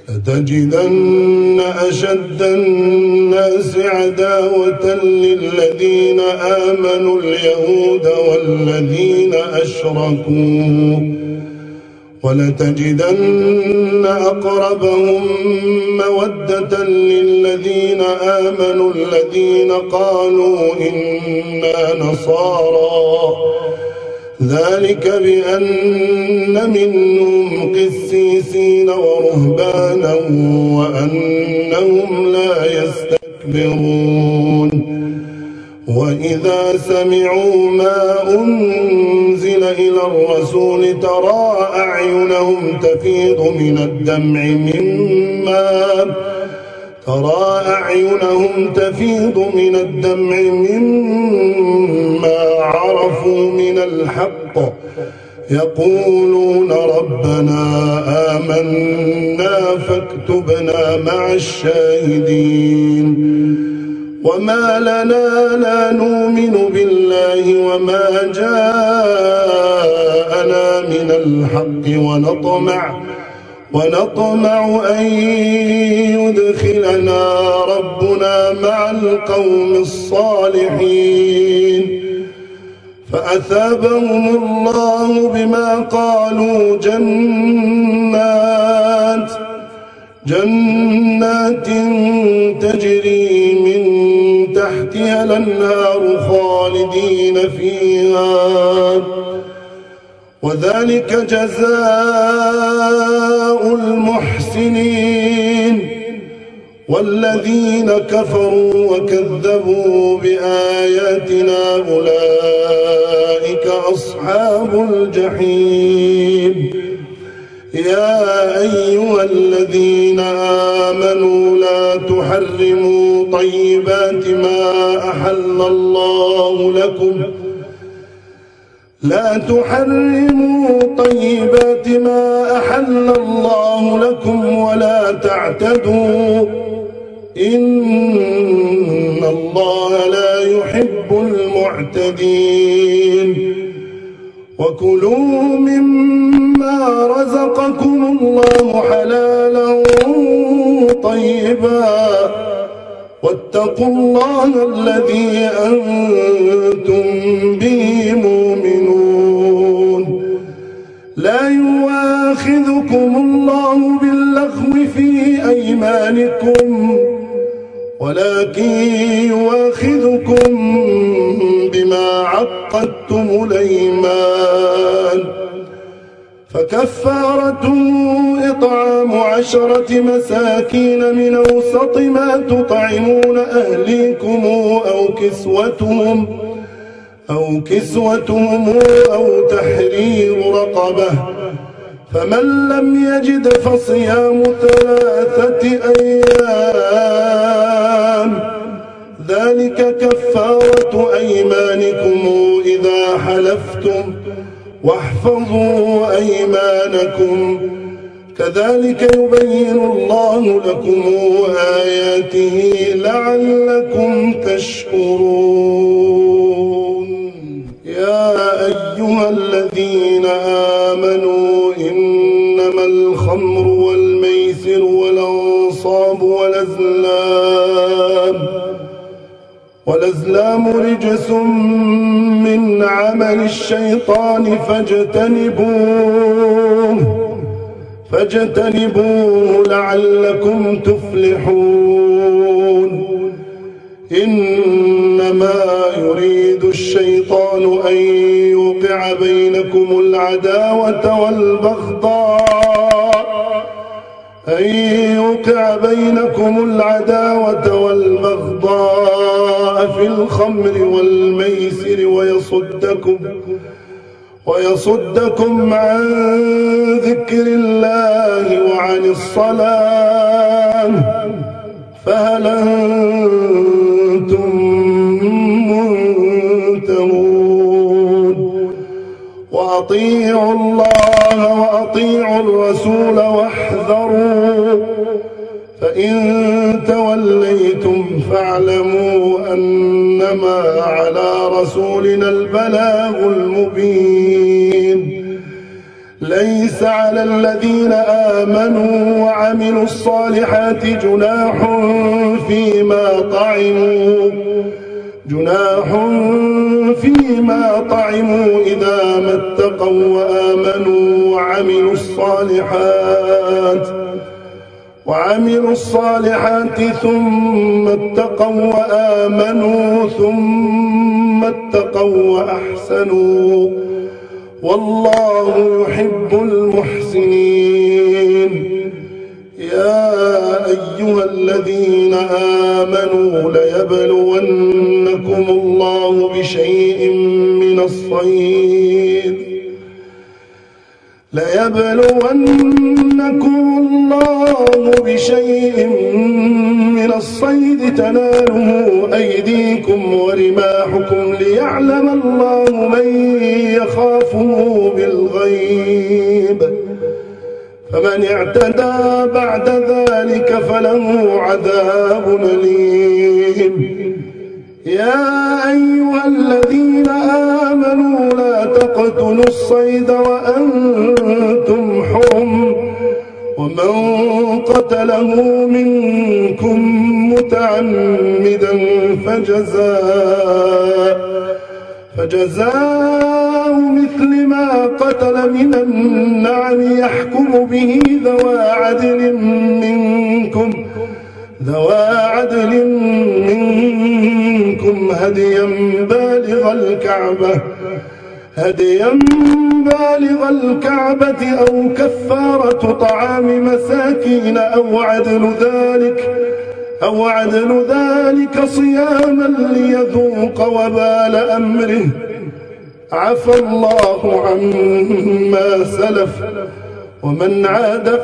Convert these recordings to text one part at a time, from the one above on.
لتجدن أشد الناس عداوة للذين آمنوا اليهود والذين أشركوا ولتجدن أقربهم مودة للذين آمنوا الذين قالوا إنا نصارى ذلك بأن منهم قسيسين ورهبانا وأنهم لا يستكبرون وإذا سمعوا ما أنزل إلى الرسول ترى أعينهم تفيض من الدمع مما عرفوا من الحق يقولون ربنا آمنا فاكتبنا مع الشاهدين وما لنا لا نؤمن بالله وما جاءنا من الحق ونطمع أن يدخلنا ربنا مع القوم الصالحين فأثابهم الله بما قالوا جنات تجري من تحتها الأنهار خالدين فيها وذلك جزاء المحسنين والذين كفروا وكذبوا بآياتنا أولئك أصحاب الجحيم يا أيها الذين آمنوا لا تحرموا طيبات ما أحل الله لكم ولا تعتدوا إن الله لا يحب المعتدين وكلوا مما رزقكم الله حلالا طيبا واتقوا الله الذي أنتم به مؤمنون لا يؤاخذكم الله باللغو في أيمانكم ولكن يؤاخذكم بما عقدتم الأيمان فكفارته إطعام 10 مساكين من أوسط ما تطعمون أهليكم أو كسوتهم أو تحرير رقبة فمن لم يجد فصيام 3 أيام ذلك كفارة أيمانكم إذا حلفتم واحفظوا أيمانكم كذلك يبين الله لكم آياته لعلكم تشكرون يا أيها الذين آمنوا إنما الخمر والميسر والأنصاب والأزلام رجس من عمل الشيطان فاجتنبوه لعلكم تفلحون إنما يريد الشيطان أن يوقع بينكم العداوة والبغضاء في الخمر والميسر ويصدكم عن ذكر الله وعن الصلاة فهل أنتم منتهون وأطيعوا الله وأطيعوا الرسول واحذروا فإن توليتم فاعلموا أنما على رسولنا البلاغ المبين ليس على الذين آمنوا وعملوا الصالحات جناح فيما طعموا إذا ما اتقوا وآمنوا وعملوا الصالحات ثم اتقوا وآمنوا ثم اتقوا وأحسنوا والله يحب المحسنين. يا أيها الذين آمنوا ليبلونكم الله بشيء من الصيد تناله أيديكم ورماحكم ليعلم الله من يخافه بالغيب، فمن اعتدى بعد ذلك فله عذاب أليم. يا أيها الذين آمنوا لا تقتلوا الصيد وأنتم حرم، ومن قتله منكم متعمدا فجزاء مثل ما قتل من النعم يحكم به ذوى عدل منكم هديا بالغ الكعبة أو كفارة طعام مساكين أو عدل ذلك صياما ليذوق وبال أمره. عفى الله عما سلف ومن عاد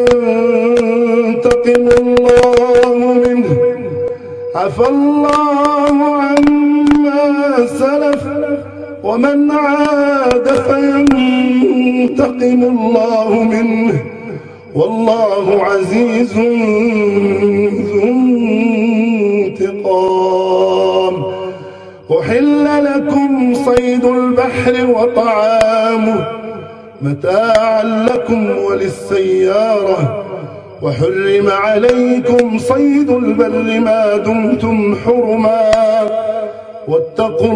فينتقم الله منه. عفى الله عما سلف ومن عاد فينتقم الله منه والله عزيز ذو انتقام. أحل لكم صيد البحر وطعامه متاعا لكم وللسيارة، وحرم عليكم صيد البر ما دمتم حرما، واتقوا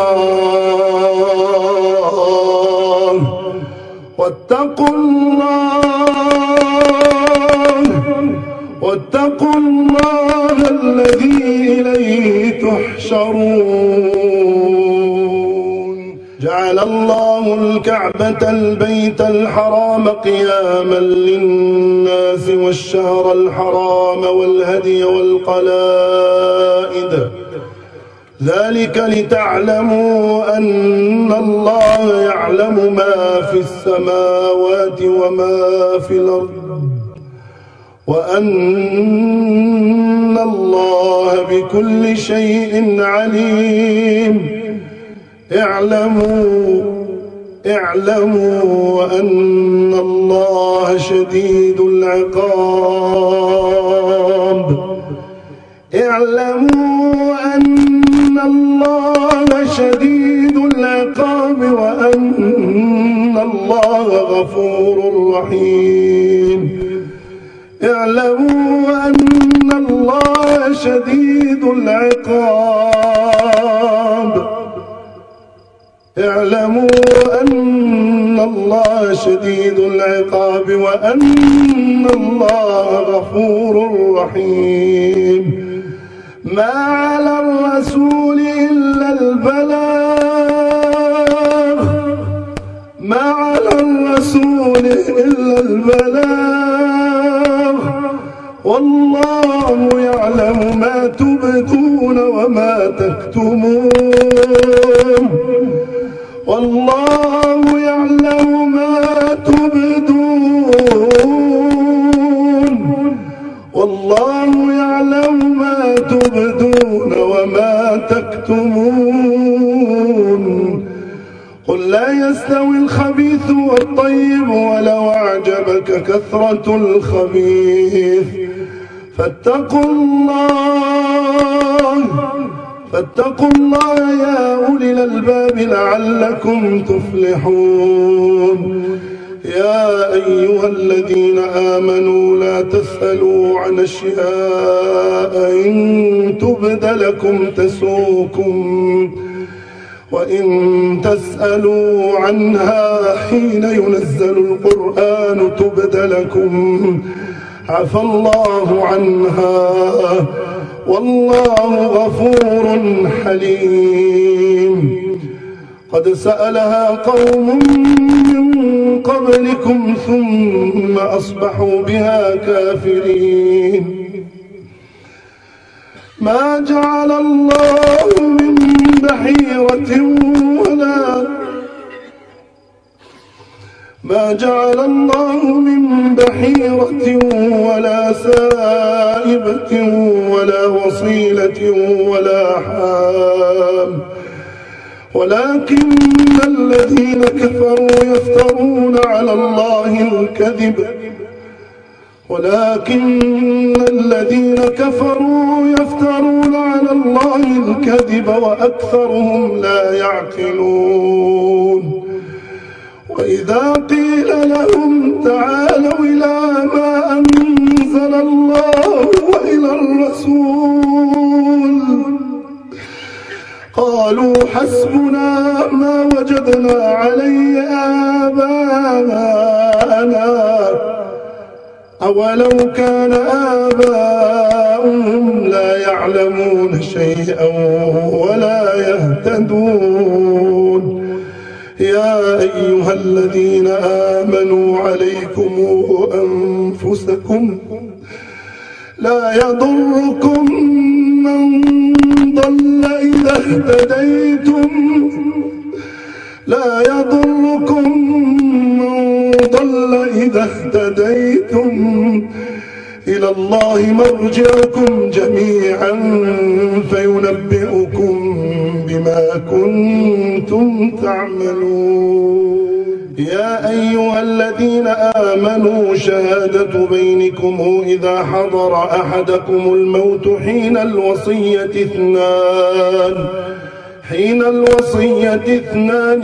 الله الذي إليه تحشرون. جعل الله الكعبة البيت الحرام قياما للناس والشهر الحرام والهدي والقلائد، ذلك لتعلموا أن الله يعلم ما في السماوات وما في الأرض وأن الله بكل شيء عليم. اعلموا أن الله شديد العقاب. وأن الله غفور رحيم. اعلموا أن الله شديد العقاب. وأن الله غفور رحيم. ما على الرسول إلا البلاغ والله يعلم ما تبدون وما تكتمون. قل لا يستوي الخبيث والطيب ولو أعجبك كثرة الخبيث فاتقوا الله يا أولي الألباب لعلكم تفلحون. يا أيها الذين آمنوا لا تسألوا عن أشياء إن تبد لكم تسؤكم وإن تسألوا عنها حين ينزل القرآن تبد لكم عفى الله عنها والله غفور حليم. قد سألها قوم من قبلكم ثم أصبحوا بها كافرين. ما جعل الله من بحيرة ولا سائبة ولا وصيلة ولا حام ولكن الذين كفروا يفترون على الله الكذب وأكثرهم لا يعقلون. وإذا قيل لهم تعالوا إلى ما أنزل الله وإلى الرسول قالوا حسبنا ما وجدنا عليه آباءنا أولو كان آباؤهم لا يعلمون شيئا ولا يهتدون. يا أيها الذين آمنوا عليكم أنفسكم لا يضركم من ضل إذا اهتديتم إلى الله مرجعكم جميعا فينبئكم بما كنتم تعملون. يا أيها الذين آمنوا شهادة بينكم إذا حضر أحدكم الموت حين الوصية اثنان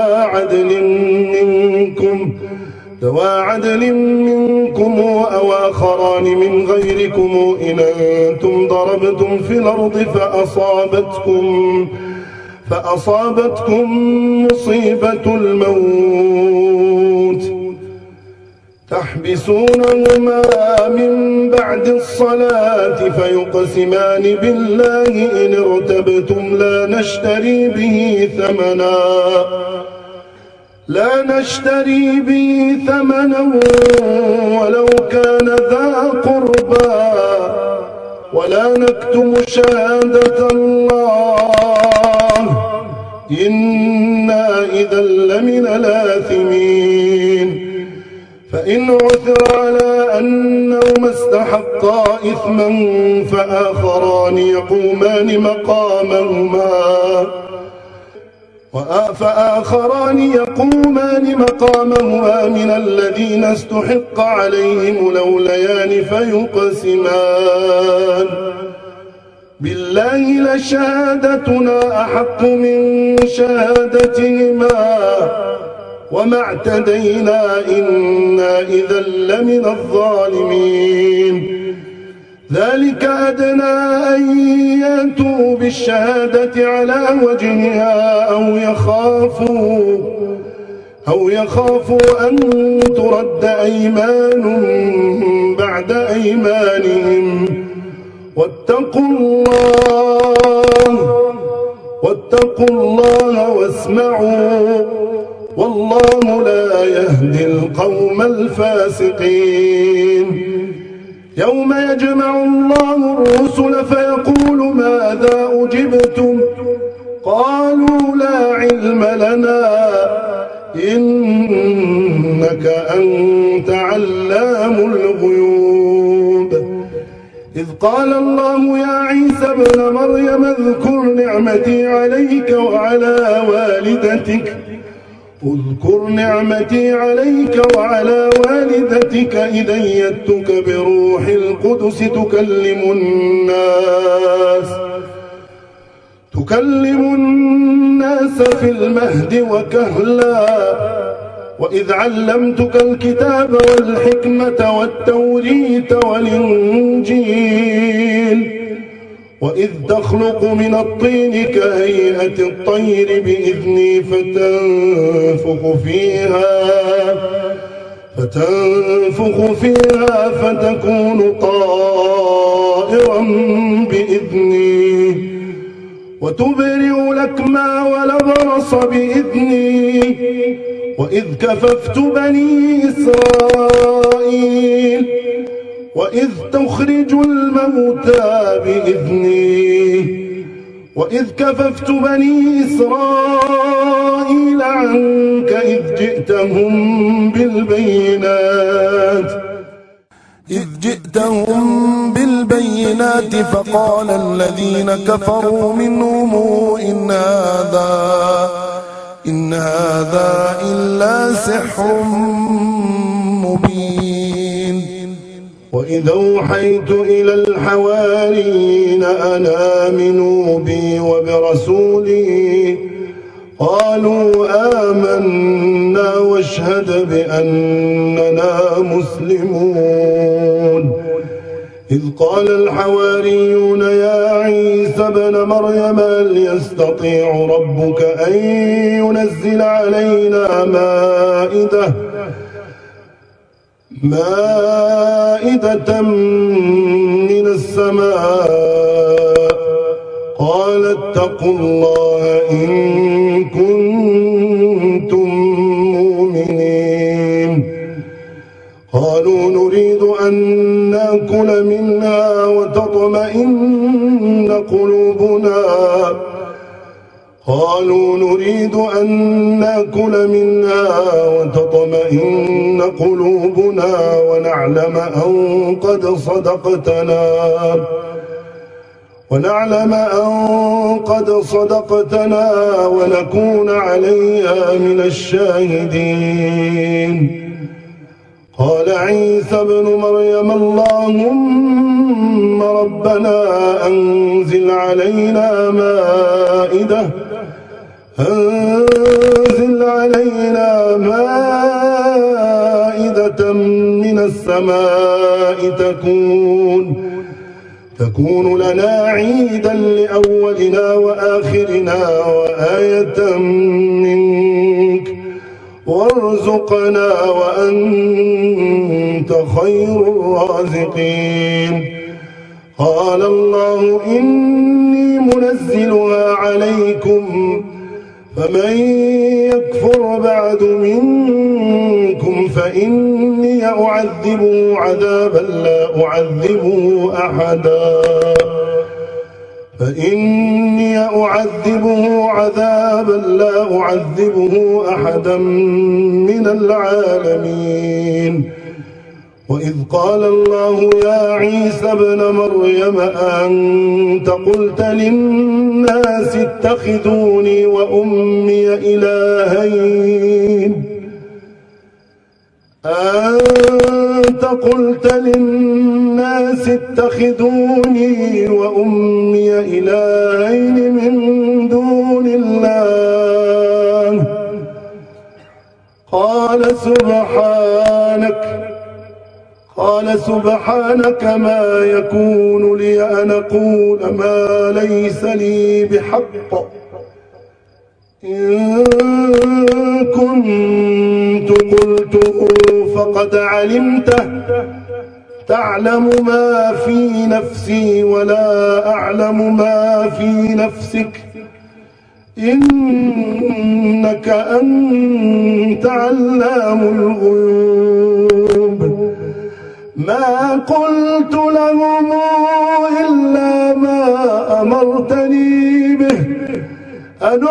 ذوى عدل منكم أو آخران من غيركم إن أنتم ضربتم في الأرض فأصابتكم مصيبة الموت تحبسونهما من بعد الصلاة فيقسمان بالله إن ارتبتم لا نشتري به ثمنا ولو كان ذا قربى ولا نكتم شهادة الله إنا إذا لمن الآثمين. فإن عثر على أنهما استحقا إثما فآخران يقومان مقامهما من الذين استحق عليهم الأوليان فيقسمان بالله لشهادتنا أحق من شهادتهما وما اعتدينا إنا إذا لمن الظالمين. ذلك أدنى أن يأتوا بالشهادة على وجهها أو يخافوا أن ترد أيمان بعد أيمانهم واتقوا الله واسمعوا والله لا يهدي القوم الفاسقين. يوم يجمع الله الرسل فيقول ماذا أجبتم قالوا لا علم لنا إنك أنت علام الغيوب. إذ قال الله يا عيسى ابن مريم اذكر نعمتي عليك وعلى والدتك إذ أيدتك بروح القدس تكلم الناس في المهد وكهلا وإذ علمتك الكتاب والحكمة والتوريت والإنجيل وإذ تخلق من الطين كهيئة الطير بإذني فتنفخ فيها فتكون طائرا بإذني وتبرئ الأكمى والأبرص بإذني وإذ كففت بني إسرائيل وإذ تخرج الموتى بإذني وإذ كففت بني إسرائيل عنك إذ جئتهم بالبينات فقال الذين كفروا منهم إن هذا إلا سحر مبين وإذ أوحيت إلى الحواريين أن آمنوا بي وبرسولي قالوا آمنا واشهد بأننا مسلمون إذ قال الحواريون يا عيسى ابن مريم هل يستطيع ربك أن ينزل علينا مائدة من السماء قال اتقوا الله إن كنتم مؤمنين قالوا نريد أن نأكل منها وتطمئن قلوبنا ونعلم أن قد صدقتنا ونكون عليها من الشاهدين قال عيسى ابن مريم اللهم ربنا أنزل علينا مائدة من السماء تكون لنا عيدا لأولنا وآخرنا وآية منك وارزقنا وأنت خير الرازقين قال الله إني منزلها عليكم فمن يكفر بعد منكم فإني أعذبه عذابا لا أعذبه أحدا من العالمين وإذ قال الله يا عيسى ابن مريم أنت قلت للناس اتخذوني وأمي إلهين من دون الله قال سبحانك ما يكون لي أن أقول ما ليس لي بحق إن كنت قلته فقد علمته تعلم ما في نفسي ولا أعلم ما في نفسك إنك أنت علام الغيوب ما قلت لهم إلا ما أمرتني به أن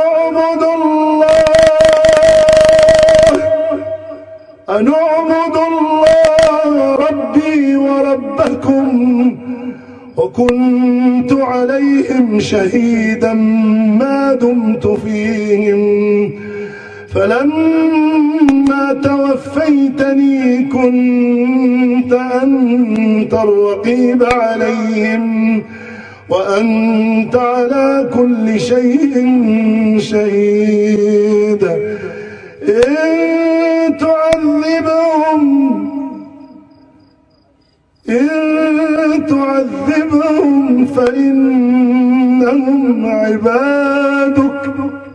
أعبد الله ربي وربكم وكنت عليهم شهيدا ما دمت فيهم فلما توفيتني كنت أنت الرقيب عليهم وأنت على كل شيء شهيد إن تعذبهم فإنهم عبادك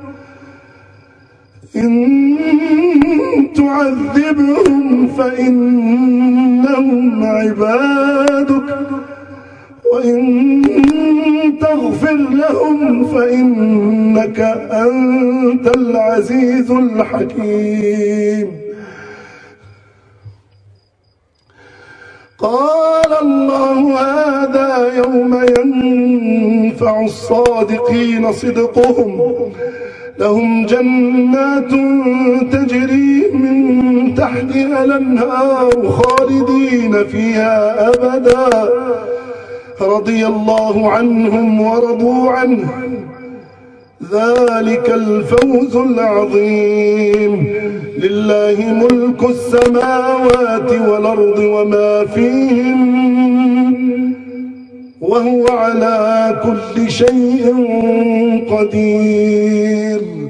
وإن تغفر لهم فإنك أنت العزيز الحكيم. قال الله هذا يوم ينفع الصادقين صدقهم لهم جنات تجري من تحتها الأنهار خالدين فيها أبدا رضي الله عنهم ورضوا عنه ذلك الفوز العظيم. لله ملك السماوات والأرض وما فيهن وهو على كل شيء قدير.